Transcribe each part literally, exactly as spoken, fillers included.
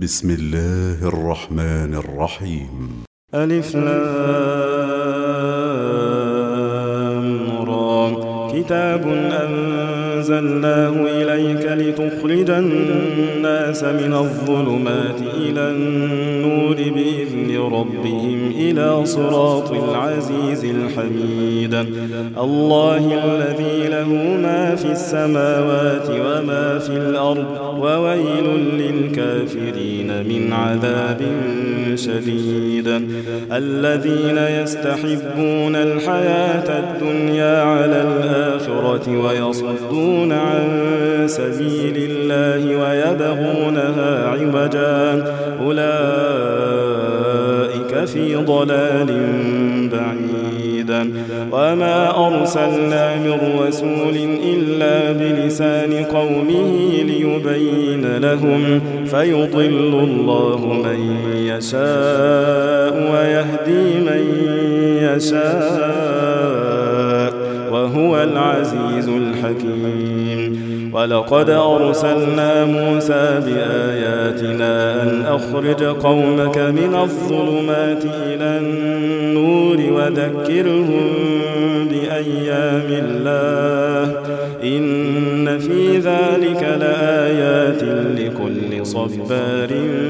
بسم الله الرحمن الرحيم. ألف لام را. كتاب أنزلناه إليك لتخرج الناس من الظلمات إلى النور بإذن ربهم إلى صراط العزيز الحميد. الله الذي له ما في السماوات وما في الأرض وويل للكافرين من عذاب شديد. الذين يستحبون الحياة الدنيا على الآخرة ويصدون عن سبيل الله ويبغونها عوجا أولئك في ضلال بعيد. وما أرسلنا من رسول إلا بلسان قومه ليبين لهم فيضل الله من يشاء ويهدي من يشاء وهو العزيز الحكيم. ولقد أرسلنا موسى بآياتنا أن أخرج قومك من الظلمات إلى النور وذكرهم بأيام الله إن في ذلك لآيات لكل صبار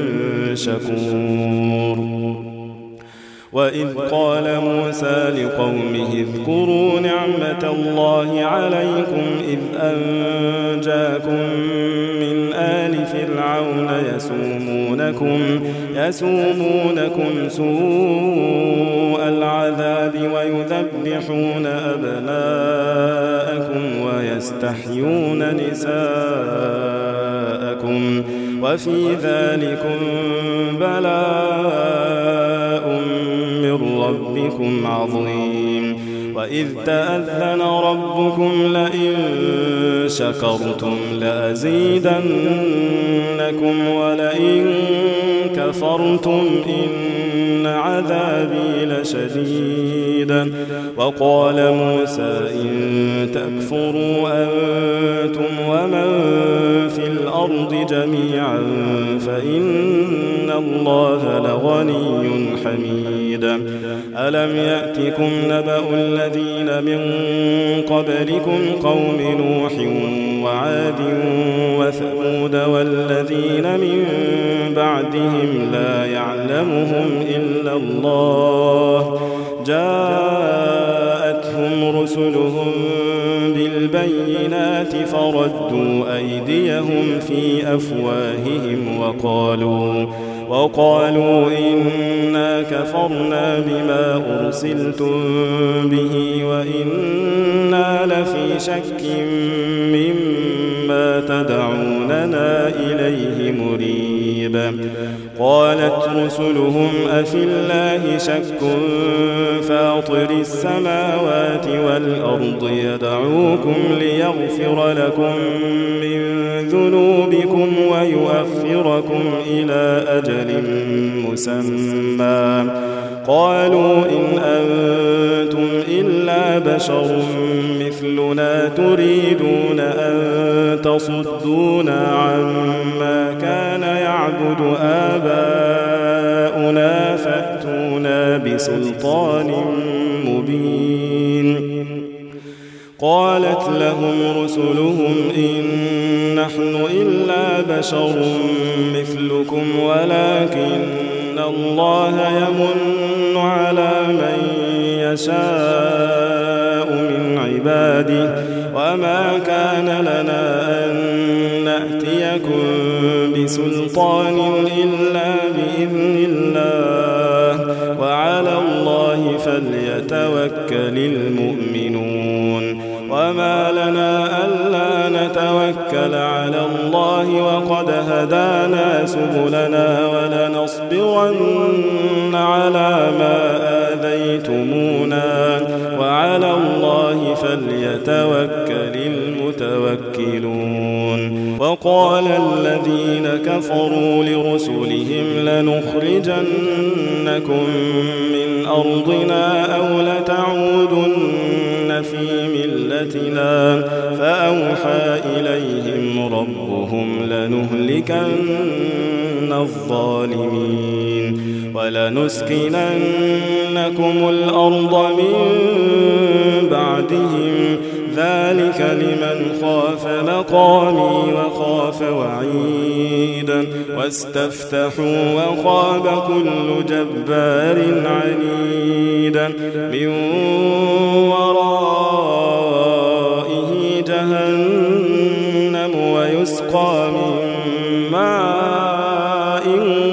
شكور. وإذ قال موسى لقومه اذكروا نعمة الله عليكم إذ أنجاكم من آل فرعون يسومونكم, يسومونكم سوء العذاب ويذبحون أبناءكم ويستحيون نساءكم وفي ذلكم بلاء من ربكم عظيم. وإذ تأذن ربكم لئن شكرتم لأزيدنكم ولئن كفرتم إن عذابي لشديد. وقال موسى إن تكفروا أنتم ومن في الأرض جميعا فإن الله لغني حميد. ألم يأتكم نبأ الذين من قبلكم قوم نوح وعاد وثمود والذين من بعدهم لا يعلمهم إلا الله جاءتهم رسلهم بالبينات فردوا أيديهم في أفواههم وقالوا وقالوا إنا كفرنا بما أرسلتم به وإنا لفي شك مما تدعوننا إليه مريب. قالت رسلهم أفي الله شك فاطر السماوات والأرض يدعوكم ليغفر لكم من ذنوبكم ويؤخركم إلى أجل مسمى قالوا إن أنتم إلا بشر مثلنا تريدون أن تصدونا عما كان يعبد آباؤنا فأتونا بسلطان مبين. قالت لهم رسلهم إن نحن إلا بشر مثلكم ولكن الله يمن على من يشاء من عباده وما كان لنا أن نأتيكم بسلطان إلا بإذن الله وعلى الله فليتوكل المؤمنون. وما لنا ألا نتوكل على الله وقد هدانا سبلنا ولنصبرن على ما آذيتمونا وعلى الله فليتوكل المتوكلون. وقال الذين كفروا لرسلهم لنخرجنكم من أرضنا أو لتعودن في ملتنا فأوحى إليهم ربهم لنهلكن الظالمين ولنسكننكم الأرض من بعدهم ذلك لمن خاف مقامي وخاف وعيد واستفتحوا وخاب كل جبار عنيد من ورائه جهنم ويسقى من ماء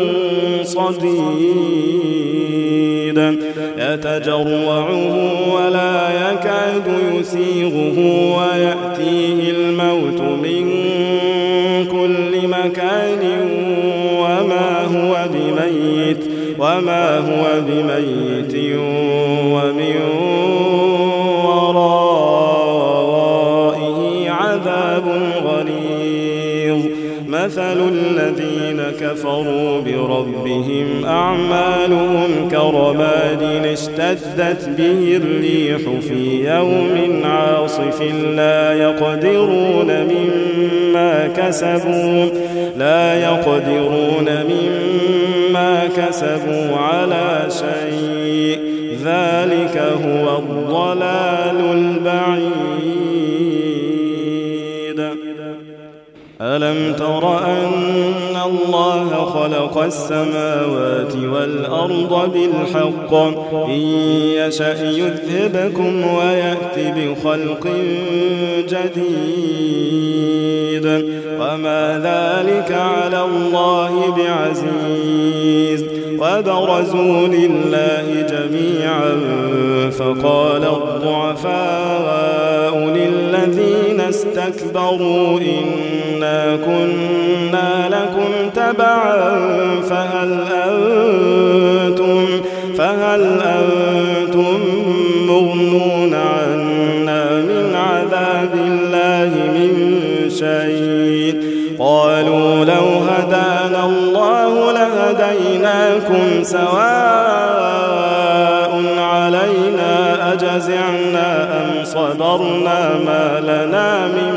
صديد يتجرعه ولا يكاد يسيغه ويأتيه الموت من كل مكان وما هو بميت وما هو بميت ومن ورائه عذاب غليظ مثل الذين كفروا بربهم أعمالهم كرماد اشتدت به الريح في يوم عاصف لا يقدرون مما كسبوا لا يقدرون مما كسبوا على شيء ذلك هو الضلال البعيد ألم تر أن الله خلق السماوات والأرض بالحق إن يشأ يذهبكم ويأت بخلق جديد وما ذلك على الله بعزيز وبرزوا لله جميعا فقال الضعفاء للذين استكبروا إنا كنا لكم تبعا فهل أنتم, فهل أنتم مغنون عنا من عذاب الله من شيء قالوا لو هدانا الله لهديناكم سواء علينا أجزعنا أم صبرنا ما لنا من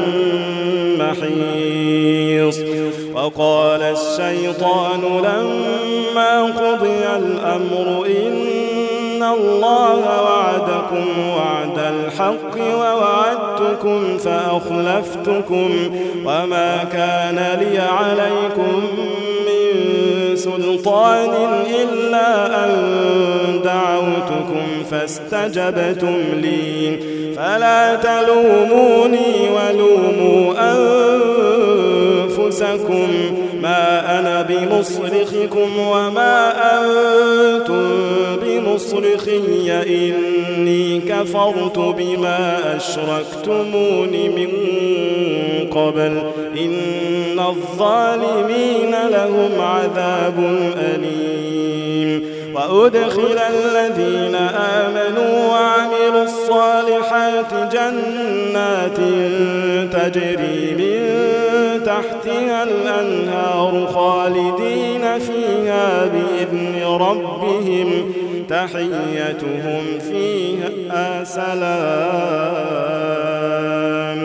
محيص وقال الشيطان لما قضي الأمر إن الله وعدكم وعد الحق ووعدتكم فأخلفتكم وما كان لي عليكم من سلطان إلا أن دعوتكم فاستجبتم لي فلا تلوموني ولوموا أنفسكم ما أنا بمصرخكم وما أنتم بمصرخي إني كفرت بما أشركتمون من قبل إن الظالمين لهم عذاب أليم وأدخل الذين آمنوا وعملوا الصالحات جنات تجري من تحتها الأنهار خالدين فيها بإذن ربهم تحيتهم فيها سلام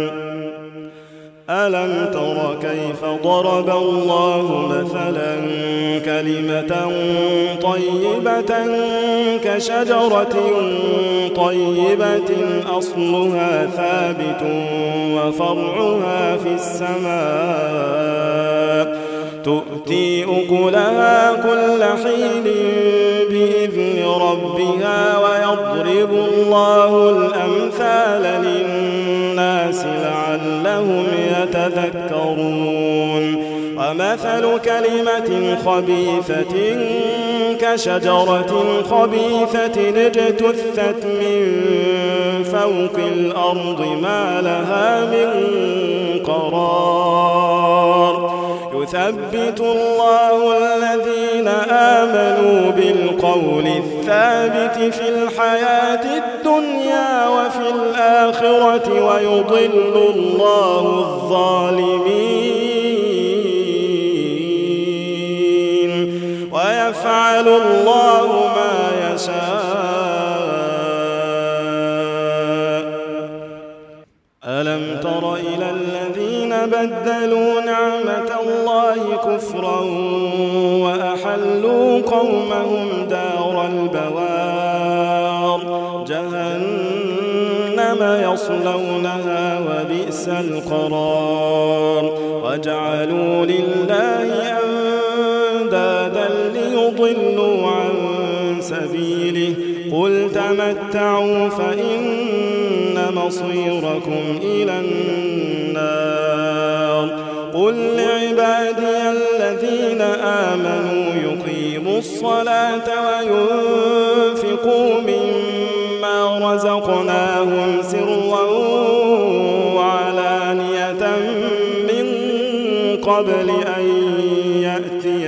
ألم تر كيف ضرب الله مثلا كلمة طيبة كشجرة طيبة أصلها ثابت وفرعها في السماء تؤتي أكلها كل حين بإذن ربها ويضرب الله الأمثال للناس لعلهم يتذكرون ومثل كلمة خبيثة كشجرة خبيثة اجتثت من فوق الأرض ما لها من قرار يثبت الله الذين آمنوا بالقول الثابت في الحياة الدنيا وفي الآخرة ويضل الله الظالمين ويفعل الله ما يشاء بدلوا نعمة الله كفرا وأحلوا قومهم دار البوار جهنم يصلونها وبئس القرار وجعلوا لله أندادا ليضلوا عن سبيله قل تمتعوا فإن مصيركم إلى النار قل لعبادي الذين آمنوا يقيموا الصلاة وينفقوا مما رزقناهم سرا وعلانية من قبل أن يأتي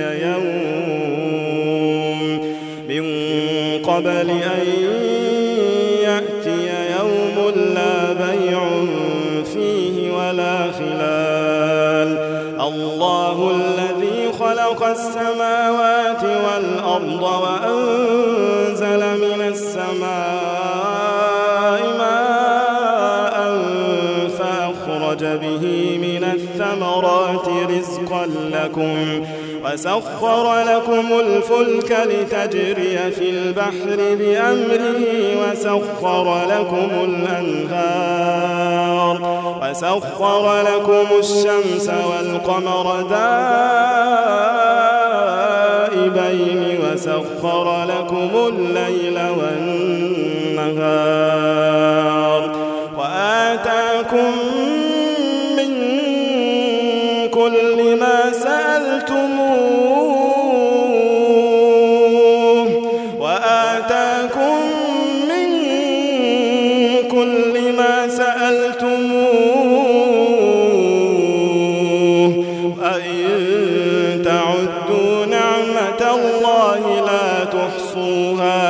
يوم من قبل أن يأتي يوم لا بيع فيه ولا خلال الله الذي خلق السماوات والأرض وأنزل من السماء ماء فأخرج به من الثمرات رزقا لكم وسخر لكم الفلك لتجري في البحر بأمره وسخر لكم الأنهار وسخر لكم الشمس والقمر دائبين وسخر لكم الليل والنهار وآتاكم من كل ما سألتموه وآتاكم من كل ما سألتموه أئن تعدوا نعمة الله لا تحصوها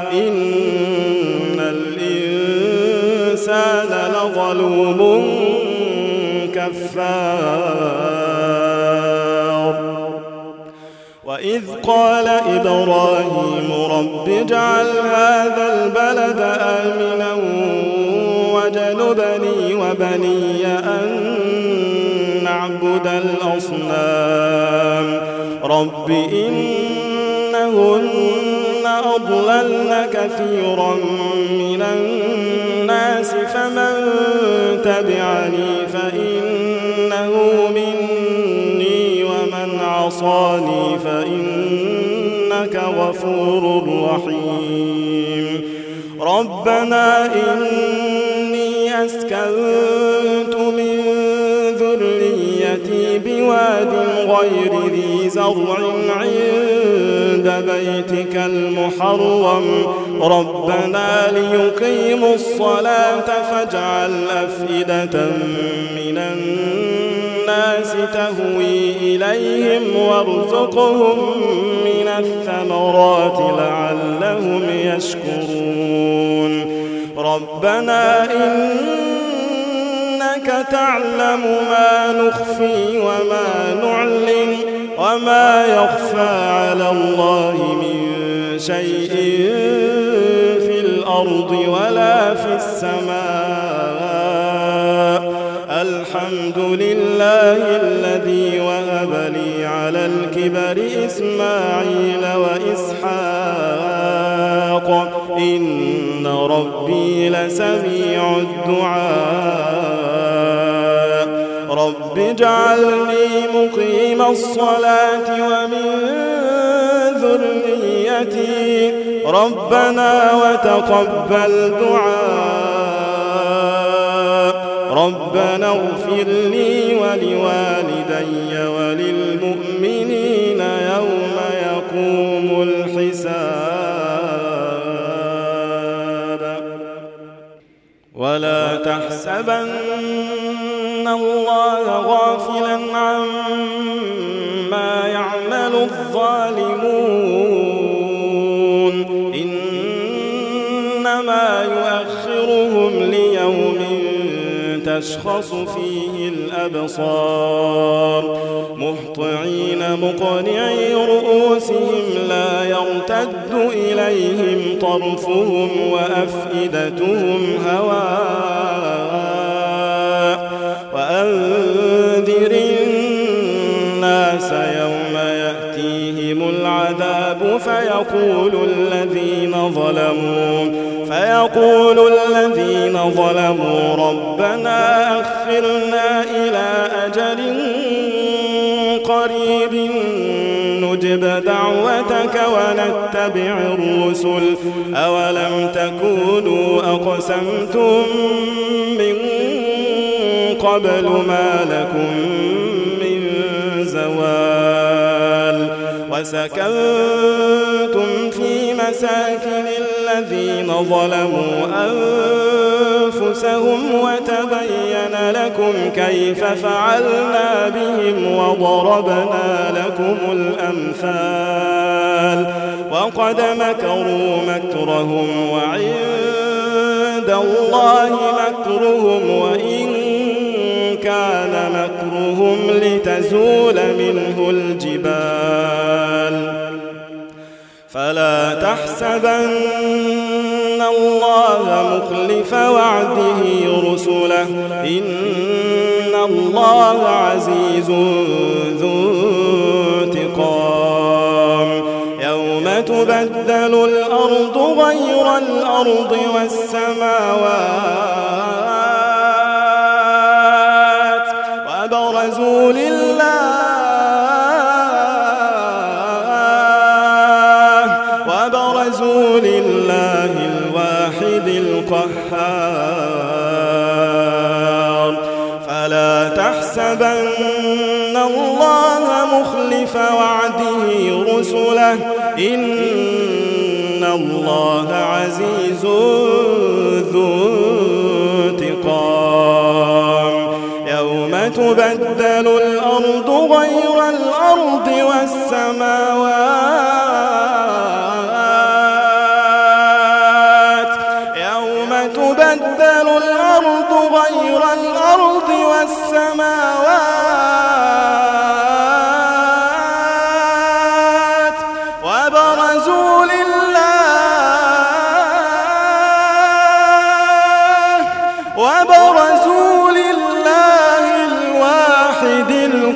إن الإنسان لظلوم كفار وإذ قال إبراهيم رب اجعل هذا البلد آمنا واجنبني وبني أن نعبد الأصنام رب إنهن أضللن كثيرا من الناس فمن تبعني فإنه مني ومن عصاني فإنك غفور رحيم ربنا إني أسكنت من ذريتي بواد غير ذي زرع عند بيتك المحرم ربنا ليقيموا الصلاة فاجعل أفئدة من الناس تهوي إليهم وارزقهم من الثمرات لعلهم يشكرون ربنا إنك تعلم ما نخفي وما نعلن وما يخفى على الله من شيء في الأرض ولا في السماء الحمد لله الذي وهب لي على الكبر إسماعيل وإسحاق إن ربي لسميع الدعاء رب اجعلني مقيم الصلاة ومن ذريتي ربنا وتقبل دعاء ربنا اغفر لي ولوالدي وللمؤمنين يوم يقوم الحساب ولا تحسبن الله غافلا عما يعمل الظالمون إنما يؤخرهم ليوم تشخص فيه الأبصار مهطعين مقنعي رؤوسهم لا يرتد إليهم طرفهم وأفئدتهم هواء وأنذر العذاب فيقول الذين ظلموا فيقول الذين ظلموا ربنا أخرنا إلى أجل قريب نجب دعوتك ونتبع الرسل أولم تكونوا أقسمتم من قبل ما لكم من زوال وسكنتم في مساكن الذين ظلموا أنفسهم وتبين لكم كيف فعلنا بهم وضربنا لكم الأمثال وقد مكروا مكرهم وعند الله مكرهم وإن كان مكرهم لتزول منه الجبال فلا تحسبن الله مخلف وعده رسله إن الله عزيز ذو انتقام يوم تبدل الأرض غير الأرض والسماوات وبرزوا لله وبرزوا لله الواحد القهار فلا تحسبن الله مخلف وعده رسله إن الله عزيز ذو انتقام يوم تبدل الأرض غير الأرض والسماوات يوم تبدل الأرض غير الأرض والسماوات وبرزوا لله وبرزوا لله الواحد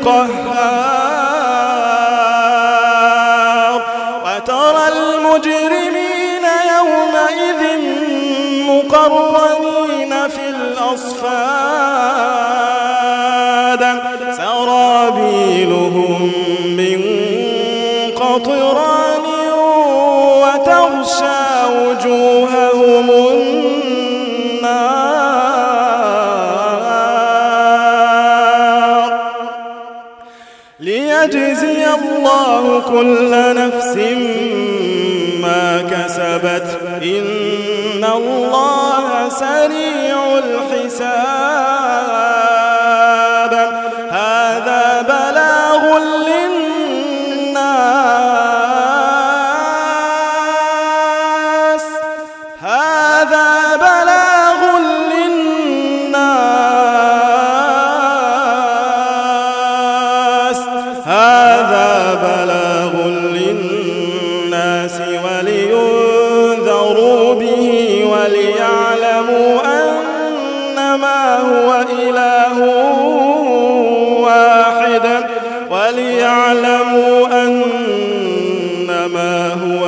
القهار وترى المجرمين يومئذ مقرنين في الأصفاد سرابيلهم من قطران وتغشى وجوههم النار ليجزي الله كل نفس ما كسبت إن الله سريع الحساب هذا بلاغ للناس هذا بلاغ للناس هذا بلاغ للناس ولينذروا به وليعلموا أنما هو إله واحد وليعلموا أنما هو